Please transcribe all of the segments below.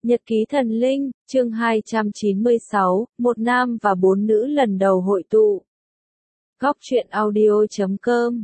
Nhật ký thần linh, chương 296, một nam và bốn nữ lần đầu hội tụ. Góc truyện audio.com.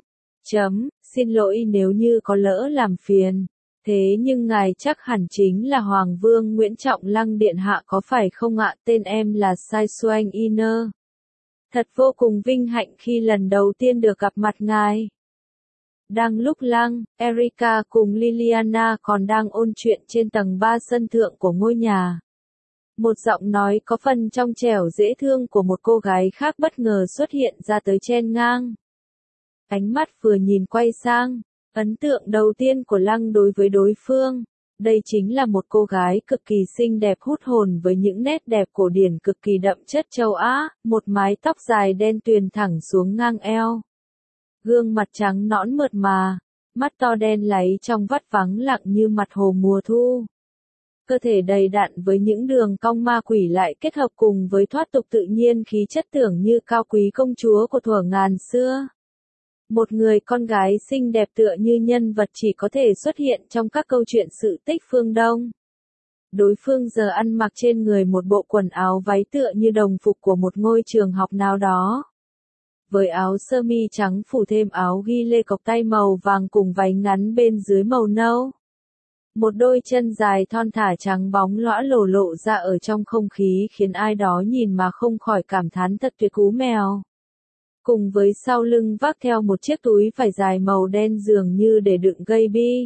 Xin lỗi nếu như có lỡ làm phiền. Thế nhưng ngài chắc hẳn chính là Hoàng Vương Nguyễn Trọng Lăng Điện Hạ có phải không ạ? Tên em là Sai Xuanh Iner. Thật vô cùng vinh hạnh khi lần đầu tiên được gặp mặt ngài. Đang lúc Lăng, Erica cùng Liliana còn đang ôn chuyện trên tầng 3 sân thượng của ngôi nhà. Một giọng nói có phần trong trẻo dễ thương của một cô gái khác bất ngờ xuất hiện ra tới chen ngang. Ánh mắt vừa nhìn quay sang, ấn tượng đầu tiên của Lăng đối với đối phương, đây chính là một cô gái cực kỳ xinh đẹp hút hồn với những nét đẹp cổ điển cực kỳ đậm chất châu Á, một mái tóc dài đen tuyền thẳng xuống ngang eo. Gương mặt trắng nõn mượt mà, mắt to đen láy trong vắt vắng lặng như mặt hồ mùa thu. Cơ thể đầy đặn với những đường cong ma quỷ lại kết hợp cùng với thoát tục tự nhiên khí chất tưởng như cao quý công chúa của thuở ngàn xưa. Một người con gái xinh đẹp tựa như nhân vật chỉ có thể xuất hiện trong các câu chuyện sự tích phương Đông. Đối phương giờ ăn mặc trên người một bộ quần áo váy tựa như đồng phục của một ngôi trường học nào đó. Với áo sơ mi trắng phủ thêm áo ghi lê cộc tay màu vàng cùng váy ngắn bên dưới màu nâu. Một đôi chân dài thon thả trắng bóng lõa lộ ra ở trong không khí khiến ai đó nhìn mà không khỏi cảm thán thật tuyệt cú mèo. Cùng với sau lưng vác theo một chiếc túi vải dài màu đen dường như để đựng gây bi.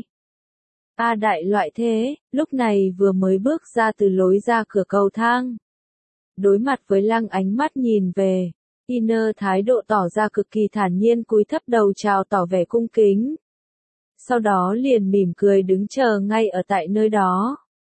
Đại loại thế, lúc này vừa mới bước ra từ lối ra cửa cầu thang. Đối mặt với Lăng ánh mắt nhìn về. Iner thái độ tỏ ra cực kỳ thản nhiên cúi thấp đầu chào tỏ vẻ cung kính. Sau đó liền mỉm cười đứng chờ ngay ở tại nơi đó.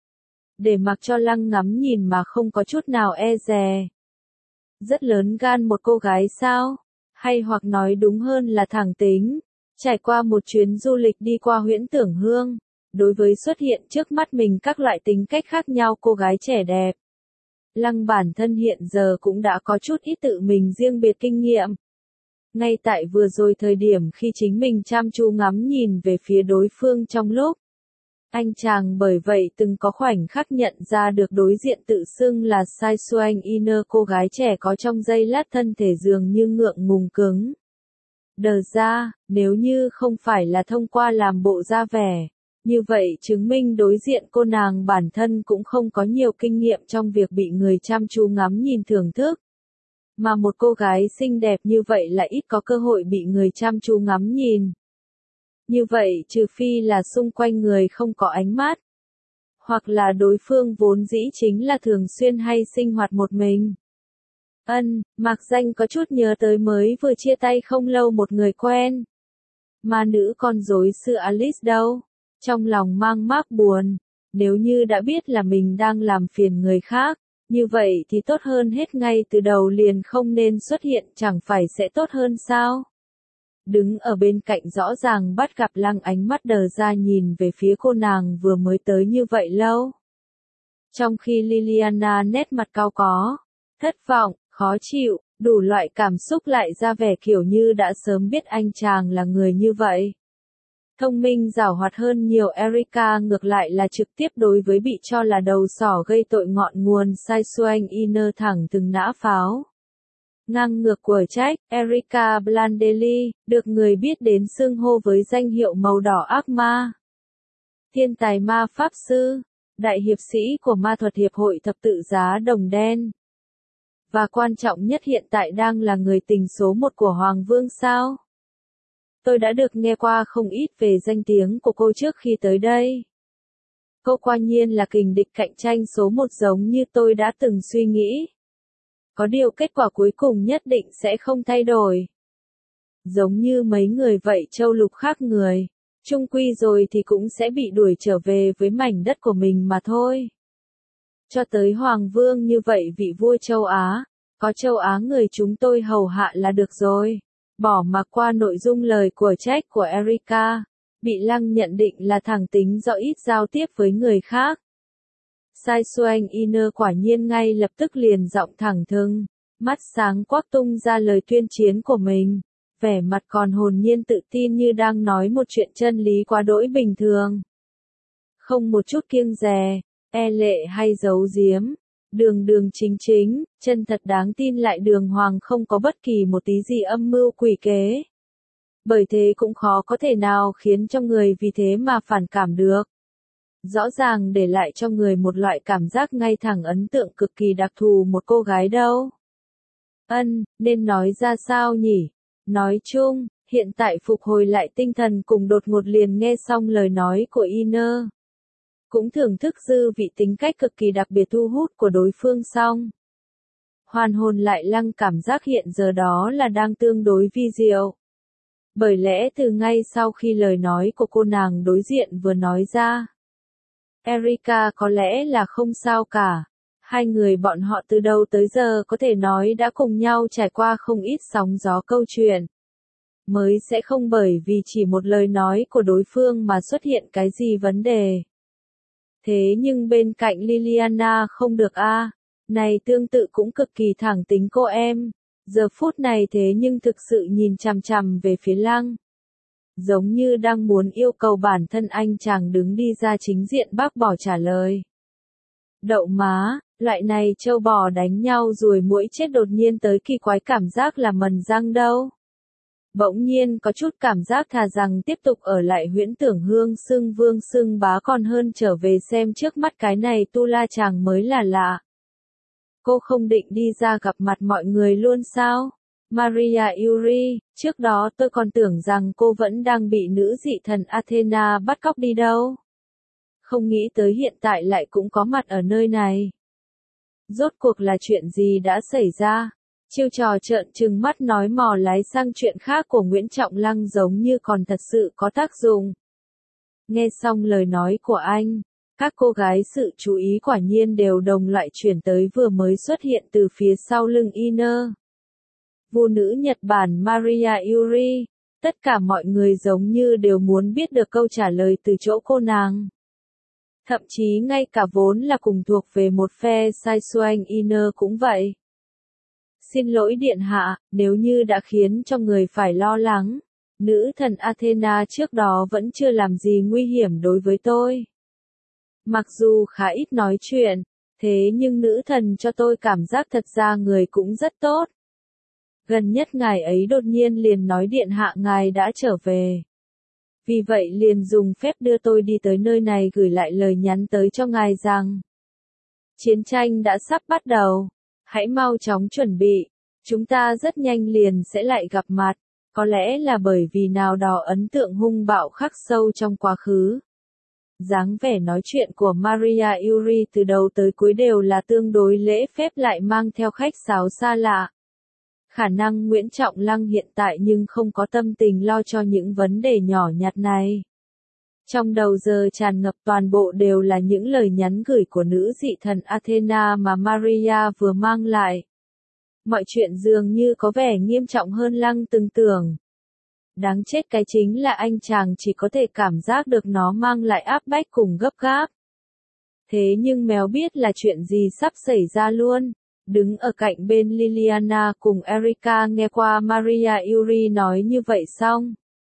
Để mặc cho Lăng ngắm nhìn mà không có chút nào e dè. Rất lớn gan một cô gái sao? Hay hoặc nói đúng hơn là thẳng tính. Trải qua một chuyến du lịch đi qua Huyễn Tưởng Hương. Đối với xuất hiện trước mắt mình các loại tính cách khác nhau cô gái trẻ đẹp. Lăng bản thân hiện giờ cũng đã có chút ít tự mình riêng biệt kinh nghiệm. Ngay tại vừa rồi thời điểm khi chính mình chăm chú ngắm nhìn về phía đối phương trong lúc. Anh chàng bởi vậy từng có khoảnh khắc nhận ra được đối diện tự xưng là Sai Xuanh Iner cô gái trẻ có trong giây lát thân thể dường như ngượng ngùng cứng. Đờ ra, nếu như không phải là thông qua làm bộ ra vẻ. Như vậy chứng minh đối diện cô nàng bản thân cũng không có nhiều kinh nghiệm trong việc bị người chăm chú ngắm nhìn thưởng thức. Mà một cô gái xinh đẹp như vậy lại ít có cơ hội bị người chăm chú ngắm nhìn. Như vậy trừ phi là xung quanh người không có ánh mắt. Hoặc là đối phương vốn dĩ chính là thường xuyên hay sinh hoạt một mình. Mạc Danh có chút nhớ tới mới vừa chia tay không lâu một người quen. Mà nữ con rối xưa Alice đâu? Trong lòng mang mác buồn, nếu như đã biết là mình đang làm phiền người khác, như vậy thì tốt hơn hết ngay từ đầu liền không nên xuất hiện chẳng phải sẽ tốt hơn sao? Đứng ở bên cạnh rõ ràng bắt gặp Lăng ánh mắt đờ ra nhìn về phía cô nàng vừa mới tới như vậy lâu. Trong khi Liliana nét mặt cau có, thất vọng, khó chịu, đủ loại cảm xúc lại ra vẻ kiểu như đã sớm biết anh chàng là người như vậy. Thông minh giảo hoạt hơn nhiều Erica ngược lại là trực tiếp đối với bị cho là đầu sỏ gây tội ngọn nguồn Sai Xuanh Iner thẳng từng nã pháo. Ngang ngược của trách, Erica Blandelli, được người biết đến xưng hô với danh hiệu màu đỏ ác ma. Thiên tài ma pháp sư, đại hiệp sĩ của ma thuật hiệp hội thập tự giá đồng đen. Và quan trọng nhất hiện tại đang là người tình số 1 của Hoàng Vương sao? Tôi đã được nghe qua không ít về danh tiếng của cô trước khi tới đây. Cô quả nhiên là kình địch cạnh tranh số 1 giống như tôi đã từng suy nghĩ. Có điều kết quả cuối cùng nhất định sẽ không thay đổi. Giống như mấy người vậy châu lục khác người, chung quy rồi thì cũng sẽ bị đuổi trở về với mảnh đất của mình mà thôi. Cho tới Hoàng Vương như vậy vị vua châu Á, có châu Á người chúng tôi hầu hạ là được rồi. Bỏ mặc qua nội dung lời của trách của Erica, bị Lăng nhận định là thẳng tính do ít giao tiếp với người khác. Sai Xuanh Iner quả nhiên ngay lập tức liền giọng thẳng thừng, mắt sáng quắc tung ra lời tuyên chiến của mình, vẻ mặt còn hồn nhiên tự tin như đang nói một chuyện chân lý quá đỗi bình thường. Không một chút kiêng dè, e lệ hay giấu giếm. Đường đường chính chính, chân thật đáng tin lại đường hoàng không có bất kỳ một tí gì âm mưu quỷ kế. Bởi thế cũng khó có thể nào khiến cho người vì thế mà phản cảm được. Rõ ràng để lại cho người một loại cảm giác ngay thẳng ấn tượng cực kỳ đặc thù một cô gái đâu. Nên nói ra sao nhỉ? Nói chung, hiện tại phục hồi lại tinh thần cùng đột ngột liền nghe xong lời nói của Iner. Cũng thưởng thức dư vị tính cách cực kỳ đặc biệt thu hút của đối phương xong. Hoàn hồn lại Lăng cảm giác hiện giờ đó là đang tương đối vi diệu. Bởi lẽ từ ngay sau khi lời nói của cô nàng đối diện vừa nói ra, Erika có lẽ là không sao cả. Hai người bọn họ từ đầu tới giờ có thể nói đã cùng nhau trải qua không ít sóng gió câu chuyện. Mới sẽ không bởi vì chỉ một lời nói của đối phương mà xuất hiện cái gì vấn đề. Thế nhưng bên cạnh Liliana không được a. Này tương tự cũng cực kỳ thẳng tính cô em. Giờ phút này thế nhưng thực sự nhìn chằm chằm về phía Lăng. Giống như đang muốn yêu cầu bản thân anh chàng đứng đi ra chính diện bác bỏ trả lời. Đậu má, loại này trâu bò đánh nhau ruồi muỗi chết đột nhiên tới kỳ quái cảm giác là mần răng đâu. Bỗng nhiên có chút cảm giác thà rằng tiếp tục ở lại huyễn tưởng hương xưng vương xưng bá còn hơn trở về xem trước mắt cái này tu la chàng mới là lạ. Cô không định đi ra gặp mặt mọi người luôn sao? Maria Yuri, trước đó tôi còn tưởng rằng cô vẫn đang bị nữ dị thần Athena bắt cóc đi đâu. Không nghĩ tới hiện tại lại cũng có mặt ở nơi này. Rốt cuộc là chuyện gì đã xảy ra? Chiêu trò trợn trừng mắt nói mò lái sang chuyện khác của Nguyễn Trọng Lăng giống như còn thật sự có tác dụng. Nghe xong lời nói của anh, các cô gái sự chú ý quả nhiên đều đồng loại chuyển tới vừa mới xuất hiện từ phía sau lưng Iner. Vũ nữ Nhật Bản Maria Yuri, tất cả mọi người giống như đều muốn biết được câu trả lời từ chỗ cô nàng. Thậm chí ngay cả vốn là cùng thuộc về một phe sai xoanh Iner cũng vậy. Xin lỗi điện hạ, nếu như đã khiến cho người phải lo lắng. Nữ thần Athena trước đó vẫn chưa làm gì nguy hiểm đối với tôi. Mặc dù khá ít nói chuyện, thế nhưng nữ thần cho tôi cảm giác thật ra người cũng rất tốt. Gần nhất ngài ấy đột nhiên liền nói điện hạ ngài đã trở về. Vì vậy liền dùng phép đưa tôi đi tới nơi này gửi lại lời nhắn tới cho ngài rằng chiến tranh đã sắp bắt đầu. Hãy mau chóng chuẩn bị. Chúng ta rất nhanh liền sẽ lại gặp mặt. Có lẽ là bởi vì nào đó ấn tượng hung bạo khắc sâu trong quá khứ. Dáng vẻ nói chuyện của Maria Yuri từ đầu tới cuối đều là tương đối lễ phép lại mang theo khách sáo xa lạ. Khả năng Nguyễn Trọng Lăng hiện tại nhưng không có tâm tình lo cho những vấn đề nhỏ nhặt này. Trong đầu giờ tràn ngập toàn bộ đều là những lời nhắn gửi của nữ dị thần Athena mà Maria vừa mang lại. Mọi chuyện dường như có vẻ nghiêm trọng hơn Lăng từng tưởng. Đáng chết cái chính là anh chàng chỉ có thể cảm giác được nó mang lại áp bách cùng gấp gáp. Thế nhưng mèo biết là chuyện gì sắp xảy ra luôn. Đứng ở cạnh bên Liliana cùng Erika nghe qua Maria Yuri nói như vậy xong.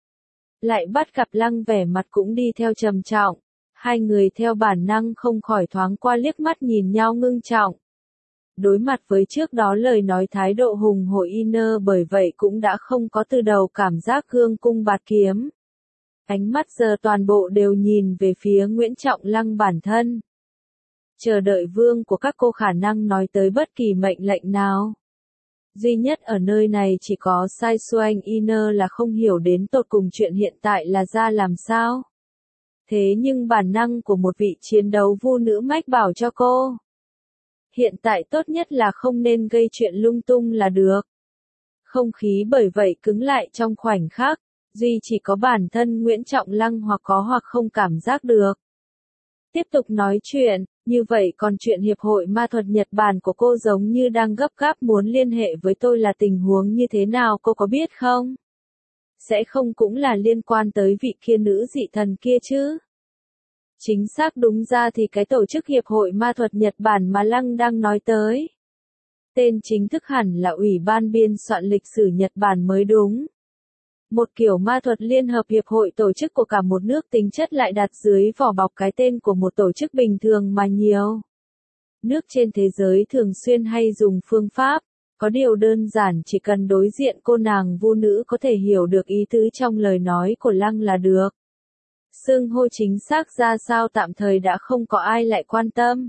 Lại bắt gặp Lăng vẻ mặt cũng đi theo trầm trọng. Hai người theo bản năng không khỏi thoáng qua liếc mắt nhìn nhau ngưng trọng. Đối mặt với trước đó lời nói thái độ hùng hổ Iner bởi vậy cũng đã không có từ đầu cảm giác cương cung bạt kiếm. Ánh mắt giờ toàn bộ đều nhìn về phía Nguyễn Trọng Lăng bản thân. Chờ đợi vương của các cô khả năng nói tới bất kỳ mệnh lệnh nào. Duy nhất ở nơi này chỉ có sai xoanh Iner là không hiểu đến tột cùng chuyện hiện tại là ra làm sao. Thế nhưng bản năng của một vị chiến đấu vu nữ mách bảo cho cô. Hiện tại tốt nhất là không nên gây chuyện lung tung là được. Không khí bởi vậy cứng lại trong khoảnh khắc, duy chỉ có bản thân Nguyễn Trọng Lăng hoặc có hoặc không cảm giác được. Tiếp tục nói chuyện, như vậy còn chuyện Hiệp hội Ma thuật Nhật Bản của cô giống như đang gấp gáp muốn liên hệ với tôi là tình huống như thế nào cô có biết không? Sẽ không cũng là liên quan tới vị kia nữ dị thần kia chứ? Chính xác đúng ra thì cái tổ chức Hiệp hội Ma thuật Nhật Bản mà Lăng đang nói tới. Tên chính thức hẳn là Ủy ban biên soạn lịch sử Nhật Bản mới đúng. Một kiểu ma thuật liên hợp hiệp hội tổ chức của cả một nước tính chất lại đặt dưới vỏ bọc cái tên của một tổ chức bình thường mà nhiều nước trên thế giới thường xuyên hay dùng phương pháp. Có điều đơn giản chỉ cần đối diện cô nàng vu nữ có thể hiểu được ý tứ trong lời nói của Lăng là được. Xưng hô chính xác ra sao tạm thời đã không có ai lại quan tâm.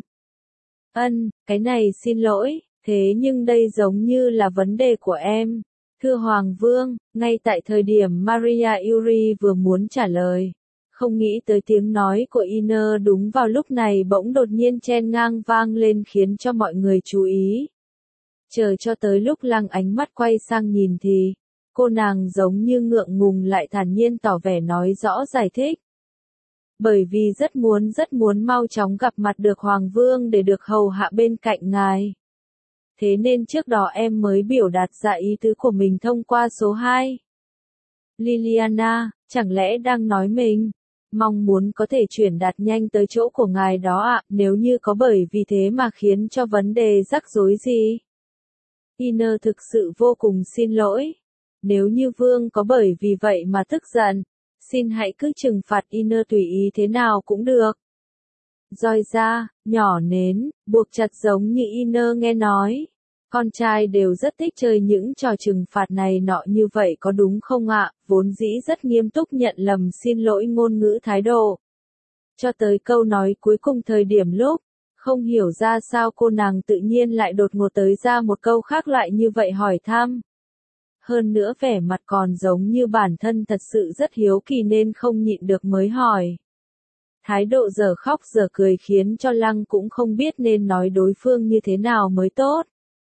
Cái này xin lỗi, thế nhưng đây giống như là vấn đề của em. Thưa Hoàng Vương, ngay tại thời điểm Maria Yuri vừa muốn trả lời. Không nghĩ tới tiếng nói của Iner đúng vào lúc này bỗng đột nhiên chen ngang vang lên khiến cho mọi người chú ý. Chờ cho tới lúc Lăng ánh mắt quay sang nhìn thì, cô nàng giống như ngượng ngùng lại thản nhiên tỏ vẻ nói rõ giải thích. Bởi vì rất muốn mau chóng gặp mặt được Hoàng Vương để được hầu hạ bên cạnh ngài. Thế nên trước đó em mới biểu đạt ra ý tứ của mình thông qua số 2. Liliana, chẳng lẽ đang nói mình? Mong muốn có thể chuyển đạt nhanh tới chỗ của ngài đó ạ, nếu như có bởi vì thế mà khiến cho vấn đề rắc rối gì. Iner thực sự vô cùng xin lỗi. Nếu như Vương có bởi vì vậy mà tức giận, xin hãy cứ trừng phạt Iner tùy ý thế nào cũng được. Roi ra, nhỏ nến, buộc chặt giống như Iner nghe nói. Con trai đều rất thích chơi những trò trừng phạt này nọ như vậy có đúng không ạ? Vốn dĩ rất nghiêm túc nhận lầm xin lỗi ngôn ngữ thái độ. Cho tới câu nói cuối cùng thời điểm lúc, không hiểu ra sao cô nàng tự nhiên lại đột ngột tới ra một câu khác lại như vậy hỏi thăm. Hơn nữa vẻ mặt còn giống như bản thân thật sự rất hiếu kỳ nên không nhịn được mới hỏi. Thái độ giờ khóc giờ cười khiến cho Lăng cũng không biết nên nói đối phương như thế nào mới tốt.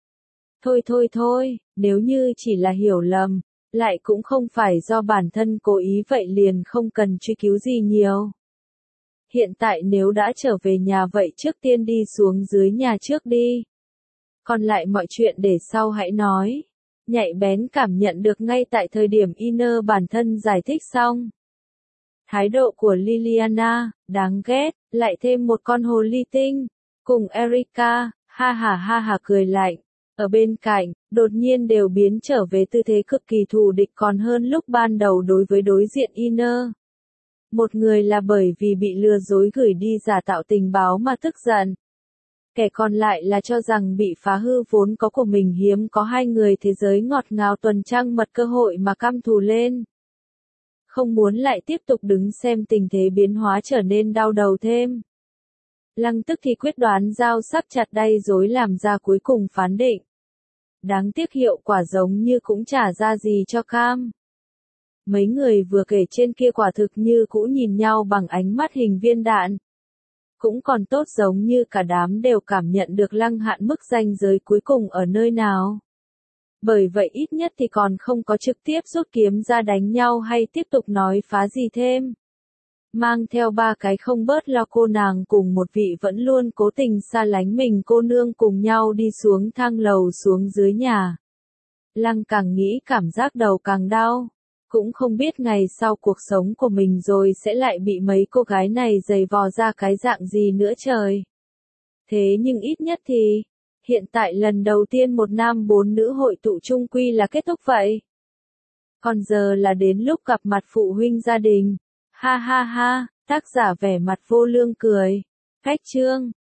Thôi, nếu như chỉ là hiểu lầm, lại cũng không phải do bản thân cố ý vậy liền không cần truy cứu gì nhiều. Hiện tại nếu đã trở về nhà vậy trước tiên đi xuống dưới nhà trước đi. Còn lại mọi chuyện để sau hãy nói. Nhạy bén cảm nhận được ngay tại thời điểm Iner bản thân giải thích xong. Thái độ của Liliana, đáng ghét, lại thêm một con hồ ly tinh, cùng Erika, ha ha cười lạnh. Ở bên cạnh, đột nhiên đều biến trở về tư thế cực kỳ thù địch còn hơn lúc ban đầu đối với đối diện Iner. Một người là bởi vì bị lừa dối gửi đi giả tạo tình báo mà tức giận. Kẻ còn lại là cho rằng bị phá hư vốn có của mình hiếm có hai người thế giới ngọt ngào tuần trăng mật cơ hội mà căm thù lên. Không muốn lại tiếp tục đứng xem tình thế biến hóa trở nên đau đầu thêm. Lăng tức thì quyết đoán dao sắc chặt đay dối làm ra cuối cùng phán định. Đáng tiếc hiệu quả giống như cũng chả ra gì cho cam. Mấy người vừa kể trên kia quả thực như cũ nhìn nhau bằng ánh mắt hình viên đạn. Cũng còn tốt giống như cả đám đều cảm nhận được Lăng hạn mức ranh giới cuối cùng ở nơi nào. Bởi vậy ít nhất thì còn không có trực tiếp rút kiếm ra đánh nhau hay tiếp tục nói phá gì thêm. Mang theo ba cái không bớt lo cô nàng cùng một vị vẫn luôn cố tình xa lánh mình cô nương cùng nhau đi xuống thang lầu xuống dưới nhà. Lăng càng nghĩ cảm giác đầu càng đau. Cũng không biết ngày sau cuộc sống của mình rồi sẽ lại bị mấy cô gái này giày vò ra cái dạng gì nữa trời. Thế nhưng ít nhất thì, hiện tại lần đầu tiên một nam bốn nữ hội tụ chung quy là kết thúc vậy. Còn giờ là đến lúc gặp mặt phụ huynh gia đình. Ha, tác giả vẻ mặt vô lương cười. Cách chương